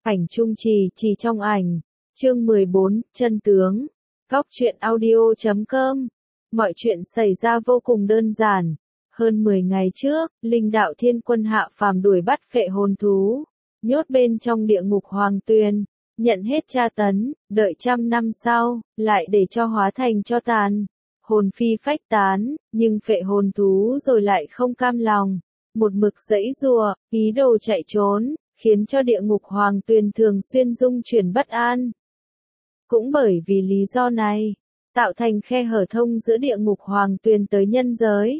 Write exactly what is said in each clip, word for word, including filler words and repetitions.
Ảnh Trung Trì, Trì trong ảnh. Chương mười bốn, chân tướng. Góc truyện audio chấm com. Mọi chuyện xảy ra vô cùng đơn giản. Hơn mười ngày trước, Linh Đạo Thiên Quân hạ phàm đuổi bắt phệ hồn thú, nhốt bên trong địa ngục Hoàng Tuyền, nhận hết tra tấn, đợi trăm năm sau, lại để cho hóa thành cho tàn, hồn phi phách tán, nhưng phệ hồn thú rồi lại không cam lòng, một mực giãy giụa, ý đồ chạy trốn, khiến cho địa ngục Hoàng Tuyền thường xuyên rung chuyển bất an. Cũng bởi vì lý do này, tạo thành khe hở thông giữa địa ngục Hoàng Tuyền tới nhân giới,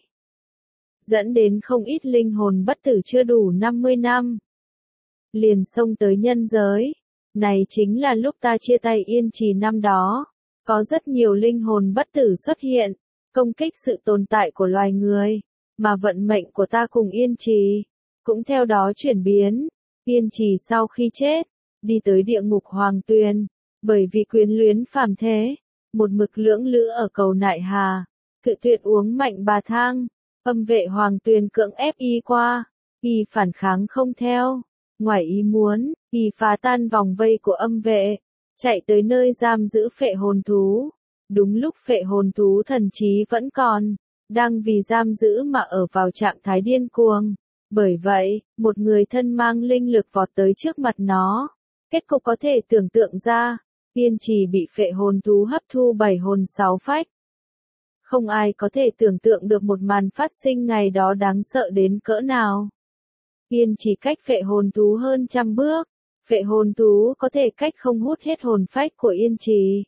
dẫn đến không ít linh hồn bất tử chưa đủ năm mươi năm, liền xông tới nhân giới. Này chính là lúc ta chia tay Yên Trì năm đó, có rất nhiều linh hồn bất tử xuất hiện, công kích sự tồn tại của loài người, mà vận mệnh của ta cùng Yên Trì cũng theo đó chuyển biến. Yên Trì sau khi chết, đi tới địa ngục Hoàng Tuyền, bởi vì quyến luyến phàm thế, một mực lưỡng lự ở cầu Nại Hà, cự tuyệt uống mạnh bà thang. Âm vệ Hoàng Tuyền cưỡng ép y qua, y phản kháng không theo, ngoài ý muốn, y phá tan vòng vây của âm vệ, chạy tới nơi giam giữ phệ hồn thú. Đúng lúc phệ hồn thú thần trí vẫn còn, đang vì giam giữ mà ở vào trạng thái điên cuồng. Bởi vậy, một người thân mang linh lực vọt tới trước mặt nó. Kết cục có thể tưởng tượng ra, Yên Trì bị phệ hồn thú hấp thu bảy hồn sáu phách. Không ai có thể tưởng tượng được một màn phát sinh ngày đó đáng sợ đến cỡ nào. Yên Trì cách phệ hồn thú hơn trăm bước, phệ hồn thú có thể cách không hút hết hồn phách của Yên Trì.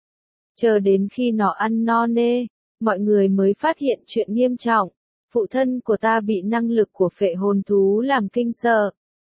Chờ đến khi nó ăn no nê, mọi người mới phát hiện chuyện nghiêm trọng, phụ thân của ta bị năng lực của phệ hồn thú làm kinh sợ.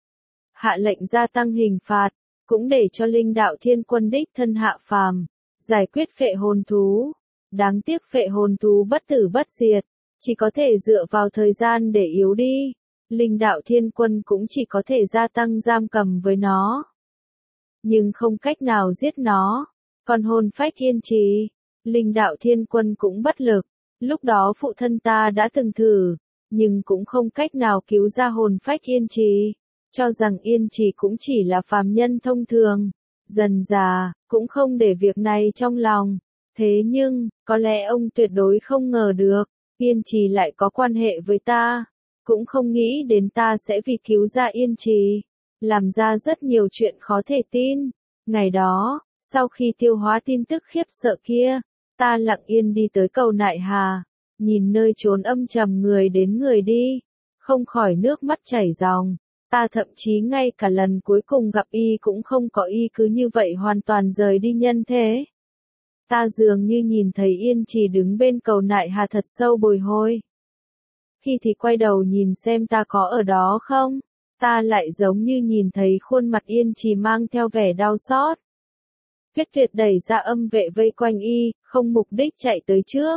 Hạ lệnh gia tăng hình phạt, cũng để cho Linh Đạo Thiên Quân đích thân hạ phàm, giải quyết phệ hồn thú. Đáng tiếc phệ hồn thú bất tử bất diệt, chỉ có thể dựa vào thời gian để yếu đi. Linh Đạo Thiên Quân cũng chỉ có thể gia tăng giam cầm với nó, nhưng không cách nào giết nó. Còn hồn phách Yên Trì, Linh Đạo Thiên Quân cũng bất lực. Lúc đó phụ thân ta đã từng thử, nhưng cũng không cách nào cứu ra hồn phách Yên Trì, cho rằng Yên Trì cũng chỉ là phàm nhân thông thường. Dần dà, cũng không để việc này trong lòng. Thế nhưng, có lẽ ông tuyệt đối không ngờ được, Yên Trì lại có quan hệ với ta, cũng không nghĩ đến ta sẽ vì cứu ra Yên Trì, làm ra rất nhiều chuyện khó thể tin. Ngày đó, sau khi tiêu hóa tin tức khiếp sợ kia, ta lặng yên đi tới cầu Nại Hà, nhìn nơi chốn âm trầm người đến người đi, không khỏi nước mắt chảy ròng. Ta thậm chí ngay cả lần cuối cùng gặp y cũng không có y cứ như vậy hoàn toàn rời đi nhân thế. Ta dường như nhìn thấy Yên Trì đứng bên cầu Nại Hà thật sâu bồi hồi. Khi thì quay đầu nhìn xem ta có ở đó không, ta lại giống như nhìn thấy khuôn mặt Yên Trì mang theo vẻ đau xót. Huyết Tuyệt đẩy ra âm vệ vây quanh y, không mục đích chạy tới trước,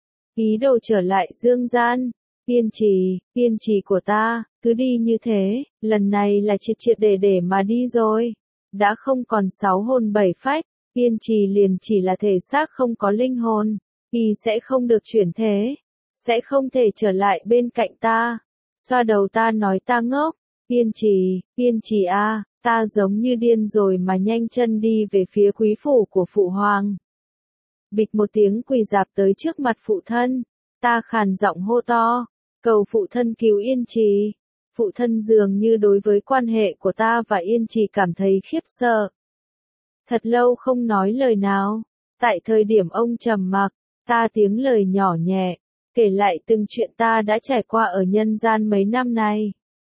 ý đồ trở lại dương gian. Yên Trì, Yên Trì của ta, cứ đi như thế, lần này là triệt triệt để để mà đi rồi. Đã không còn sáu hồn bảy phách, Yên Trì liền chỉ là thể xác không có linh hồn, y sẽ không được chuyển thế, sẽ không thể trở lại bên cạnh ta. Xoa đầu ta nói ta ngốc. Yên Trì, Yên Trì a, à, ta giống như điên rồi mà nhanh chân đi về phía quý phủ của phụ hoàng. Bịch một tiếng quỳ dạp tới trước mặt phụ thân, ta khàn giọng hô to, cầu phụ thân cứu Yên Trì. Phụ thân dường như đối với quan hệ của ta và Yên Trì cảm thấy khiếp sợ. Thật lâu không nói lời nào. Tại thời điểm ông trầm mặc, ta tiếng lời nhỏ nhẹ, kể lại từng chuyện ta đã trải qua ở nhân gian mấy năm này.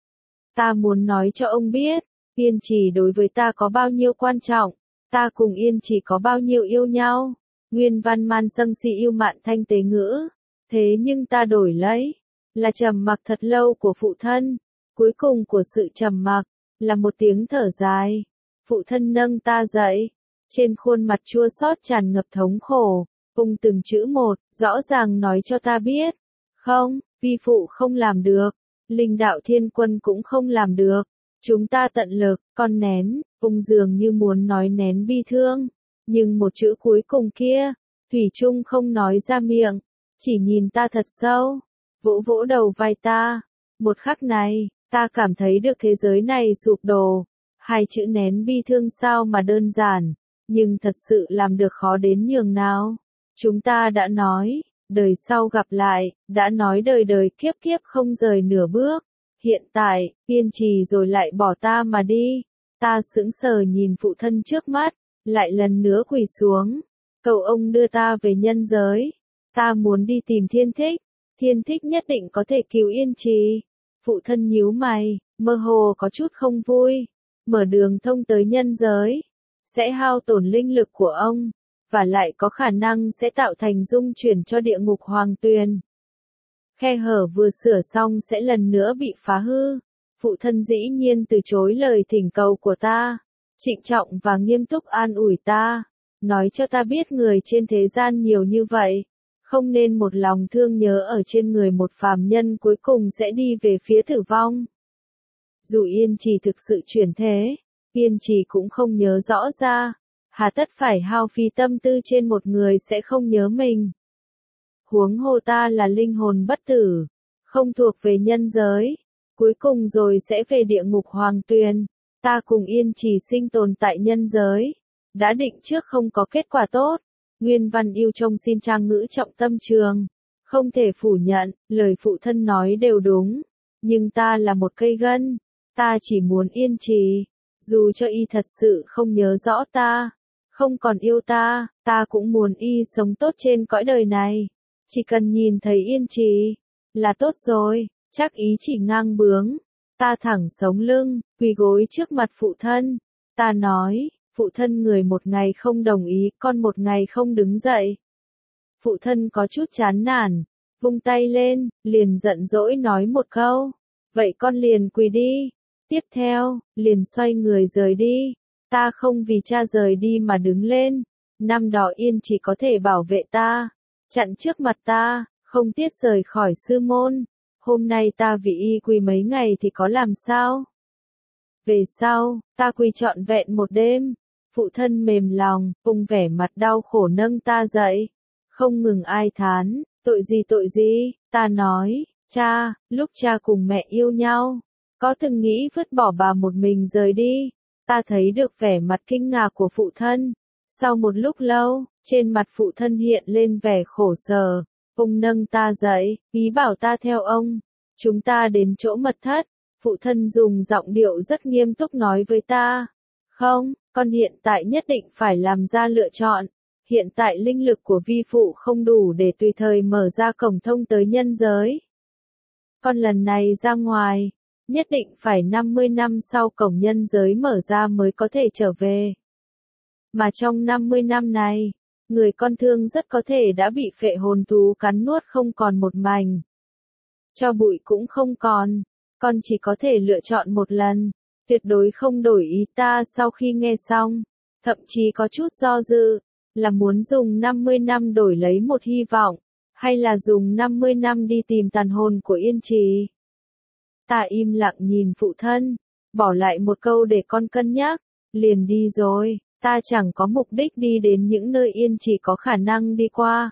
Ta muốn nói cho ông biết, Yên Trì đối với ta có bao nhiêu quan trọng, ta cùng Yên Trì có bao nhiêu yêu nhau. Nguyên văn man sâng si yêu mạn thanh tế ngữ. Thế nhưng ta đổi lấy, là trầm mặc thật lâu của phụ thân. Cuối cùng của sự trầm mặc, là một tiếng thở dài. Phụ thân nâng ta dậy, trên khuôn mặt chua xót tràn ngập thống khổ, ung từng chữ một, rõ ràng nói cho ta biết. Không, vi phụ không làm được, Linh Đạo Thiên Quân cũng không làm được. Chúng ta tận lực, con nén, ung dường như muốn nói nén bi thương. Nhưng một chữ cuối cùng kia, thủy chung không nói ra miệng, chỉ nhìn ta thật sâu, vỗ vỗ đầu vai ta. Một khắc này, ta cảm thấy được thế giới này sụp đổ. Hai chữ nén bi thương sao mà đơn giản, nhưng thật sự làm được khó đến nhường nào. Chúng ta đã nói, đời sau gặp lại, đã nói đời đời kiếp kiếp không rời nửa bước. Hiện tại, kiên trì rồi lại bỏ ta mà đi. Ta sững sờ nhìn phụ thân trước mắt, lại lần nữa quỳ xuống. Cầu ông đưa ta về nhân giới. Ta muốn đi tìm Thiên Thích. Thiên Thích nhất định có thể cứu Yên Trì. Phụ thân nhíu mày, mơ hồ có chút không vui. Mở đường thông tới nhân giới, sẽ hao tổn linh lực của ông, và lại có khả năng sẽ tạo thành dung chuyển cho địa ngục hoàng tuyền. Khe hở vừa sửa xong sẽ lần nữa bị phá hư. Phụ thân dĩ nhiên từ chối lời thỉnh cầu của ta, trịnh trọng và nghiêm túc an ủi ta, nói cho ta biết người trên thế gian nhiều như vậy, không nên một lòng thương nhớ ở trên người một phàm nhân cuối cùng sẽ đi về phía tử vong. Dù Yên Trì thực sự chuyển thế, Yên Trì cũng không nhớ rõ ra, hà tất phải hao phí tâm tư trên một người sẽ không nhớ mình. Huống hồ ta là linh hồn bất tử, không thuộc về nhân giới, cuối cùng rồi sẽ về địa ngục hoàng tuyền. Ta cùng Yên Trì sinh tồn tại nhân giới, đã định trước không có kết quả tốt. Nguyên văn yêu trông xin trang ngữ trọng tâm trường. Không thể phủ nhận, lời phụ thân nói đều đúng. Nhưng ta là một cây gân. Ta chỉ muốn Yên Trì. Dù cho y thật sự không nhớ rõ ta, không còn yêu ta, ta cũng muốn y sống tốt trên cõi đời này. Chỉ cần nhìn thấy Yên Trì là tốt rồi. Chắc ý chỉ ngang bướng. Ta thẳng sống lưng, quỳ gối trước mặt phụ thân. Ta nói, phụ thân người một ngày không đồng ý, con một ngày không đứng dậy. Phụ thân có chút chán nản, vung tay lên, liền giận dỗi nói một câu. Vậy con liền quỳ đi. Tiếp theo, liền xoay người rời đi. Ta không vì cha rời đi mà đứng lên. Năm đó Yên chỉ có thể bảo vệ ta, chặn trước mặt ta, không tiếc rời khỏi sư môn. Hôm nay ta vì y quỳ mấy ngày thì có làm sao? Về sau, ta quỳ trọn vẹn một đêm. Phụ thân mềm lòng, cùng vẻ mặt đau khổ nâng ta dậy. Không ngừng ai thán, tội gì tội gì, ta nói, cha, lúc cha cùng mẹ yêu nhau, có từng nghĩ vứt bỏ bà một mình rời đi. Ta thấy được vẻ mặt kinh ngạc của phụ thân. Sau một lúc lâu, trên mặt phụ thân hiện lên vẻ khổ sở. Ông nâng ta dậy, ý bảo ta theo ông. Chúng ta đến chỗ mật thất. Phụ thân dùng giọng điệu rất nghiêm túc nói với ta. Không, con hiện tại nhất định phải làm ra lựa chọn. Hiện tại linh lực của vi phụ không đủ để tùy thời mở ra cổng thông tới nhân giới. Con lần này ra ngoài, nhất định phải năm mươi năm sau cổng nhân giới mở ra mới có thể trở về. Mà trong năm mươi năm này, người con thương rất có thể đã bị phệ hồn thú cắn nuốt không còn một mảnh. Cho bụi cũng không còn, con chỉ có thể lựa chọn một lần, tuyệt đối không đổi ý. Ta sau khi nghe xong, thậm chí có chút do dự, là muốn dùng năm mươi năm đổi lấy một hy vọng, hay là dùng năm mươi năm đi tìm tàn hồn của Yên Trì. Ta im lặng nhìn phụ thân, bỏ lại một câu để con cân nhắc, liền đi rồi. Ta chẳng có mục đích đi đến những nơi Yên Trì có khả năng đi qua.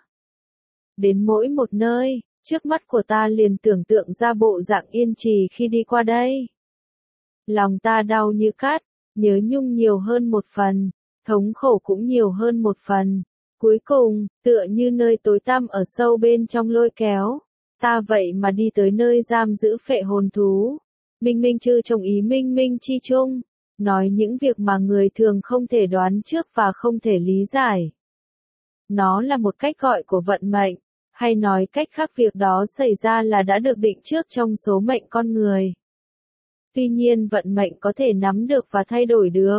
Đến mỗi một nơi, trước mắt của ta liền tưởng tượng ra bộ dạng Yên Trì khi đi qua đây. Lòng ta đau như cắt, nhớ nhung nhiều hơn một phần, thống khổ cũng nhiều hơn một phần. Cuối cùng, tựa như nơi tối tăm ở sâu bên trong lôi kéo, ta vậy mà đi tới nơi giam giữ phệ hồn thú. Minh Minh chư trong ý Minh Minh chi chung, nói những việc mà người thường không thể đoán trước và không thể lý giải. Nó là một cách gọi của vận mệnh, hay nói cách khác việc đó xảy ra là đã được định trước trong số mệnh con người. Tuy nhiên vận mệnh có thể nắm được và thay đổi được.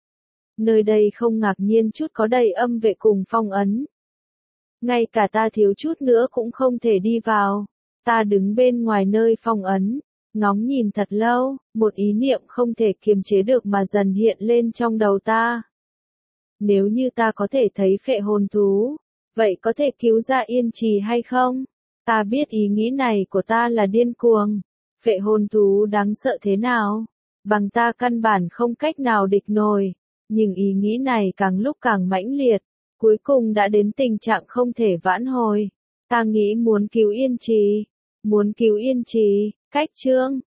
Nơi đây không ngạc nhiên chút có đầy âm vệ cùng phong ấn. Ngay cả ta thiếu chút nữa cũng không thể đi vào. Ta đứng bên ngoài nơi phong ấn, ngóng nhìn thật lâu, một ý niệm không thể kiềm chế được mà dần hiện lên trong đầu ta. Nếu như ta có thể thấy phệ hồn thú, vậy có thể cứu ra Yên Trì hay không? Ta biết ý nghĩ này của ta là điên cuồng. Phệ hồn thú đáng sợ thế nào? Bằng ta căn bản không cách nào địch nổi. Nhưng ý nghĩ này càng lúc càng mãnh liệt, cuối cùng đã đến tình trạng không thể vãn hồi. Ta nghĩ muốn cứu Yên Trì, muốn cứu Yên Trì, cách chương.